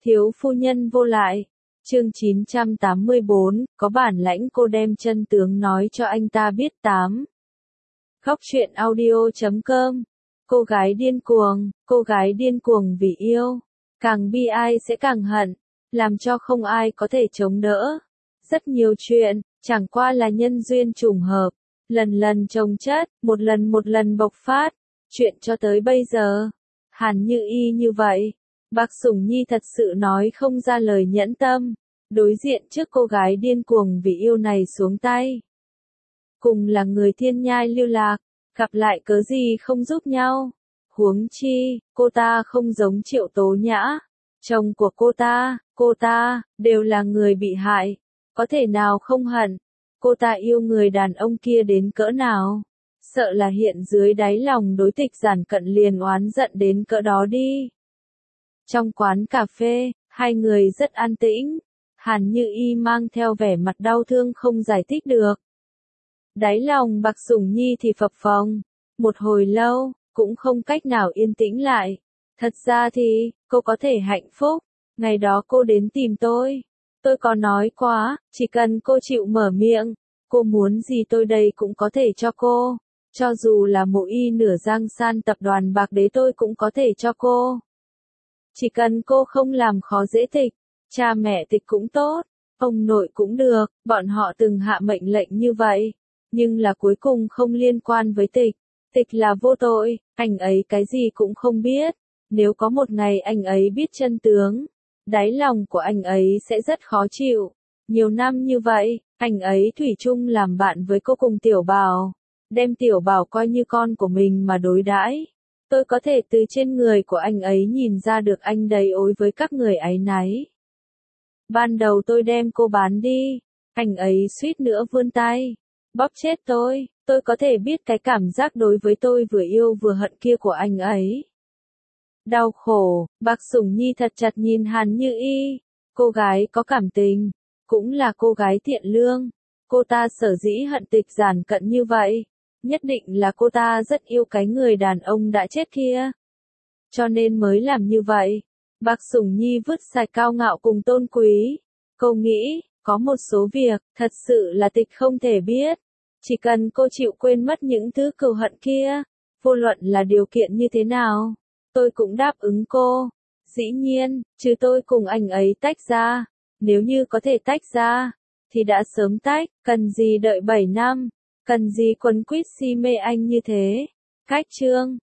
Thiếu phu nhân vô lại. Chương 984, có bản lãnh cô đem chân tướng nói cho anh ta biết. 8. Khóc chuyện audio.com. Cô gái điên cuồng vì yêu. Càng bi ai sẽ càng hận, làm cho không ai có thể chống đỡ. Rất nhiều chuyện, chẳng qua là nhân duyên trùng hợp, lần lần chồng chất, một lần bộc phát. Chuyện cho tới bây giờ, Hàn Như Y như vậy. Bạc Sủng Nhi thật sự nói không ra lời nhẫn tâm, đối diện trước cô gái điên cuồng vì yêu này xuống tay. Cùng là người thiên nhai lưu lạc, gặp lại cớ gì không giúp nhau. Huống chi, cô ta không giống Triệu Tố Nhã. Chồng của cô ta, đều là người bị hại. Có thể nào không hận? Cô ta yêu người đàn ông kia đến cỡ nào? Sợ là hiện dưới đáy lòng đối Tịch Giản Cận liền oán giận đến cỡ đó đi. Trong quán cà phê, hai người rất an tĩnh. Hàn Như Y mang theo vẻ mặt đau thương không giải thích được. Đáy lòng Bạc Sủng Nhi thì phập phồng. Một hồi lâu, cũng không cách nào yên tĩnh lại. Thật ra thì, cô có thể hạnh phúc. Ngày đó cô đến tìm tôi có nói quá, chỉ cần cô chịu mở miệng, cô muốn gì tôi đây cũng có thể cho cô. Cho dù là Mộ Y nửa Giang San tập đoàn bạc đế tôi cũng có thể cho cô. Chỉ cần cô không làm khó dễ Tịch, cha mẹ Tịch cũng tốt, ông nội cũng được, bọn họ từng hạ mệnh lệnh như vậy. Nhưng là cuối cùng không liên quan với Tịch. Tịch là vô tội, anh ấy cái gì cũng không biết. Nếu có một ngày anh ấy biết chân tướng, đáy lòng của anh ấy sẽ rất khó chịu. Nhiều năm như vậy, anh ấy thủy chung làm bạn với cô cùng Tiểu Bảo, đem Tiểu Bảo coi như con của mình mà đối đãi. Tôi có thể từ trên người của anh ấy nhìn ra được anh đầy ối với các người áy náy. Ban đầu tôi đem cô bán đi, anh ấy suýt nữa vươn tay bóp chết tôi có thể biết cái cảm giác đối với tôi vừa yêu vừa hận kia của anh ấy. Đau khổ, Bạc Sủng Nhi thật chặt nhìn Hàn Như Y. Cô gái có cảm tình, cũng là cô gái thiện lương. Cô ta sở dĩ hận Tịch Giản Cận như vậy, nhất định là cô ta rất yêu cái người đàn ông đã chết kia. Cho nên mới làm như vậy. Bạc Sủng Nhi vứt sạch cao ngạo cùng tôn quý. Cô nghĩ, có một số việc, thật sự là Tịch không thể biết. Chỉ cần cô chịu quên mất những thứ cừu hận kia, vô luận là điều kiện như thế nào, tôi cũng đáp ứng cô. Dĩ nhiên, trừ tôi cùng anh ấy tách ra, nếu như có thể tách ra, thì đã sớm tách, cần gì đợi 7 năm, cần gì quấn quýt si mê anh như thế. Cách chương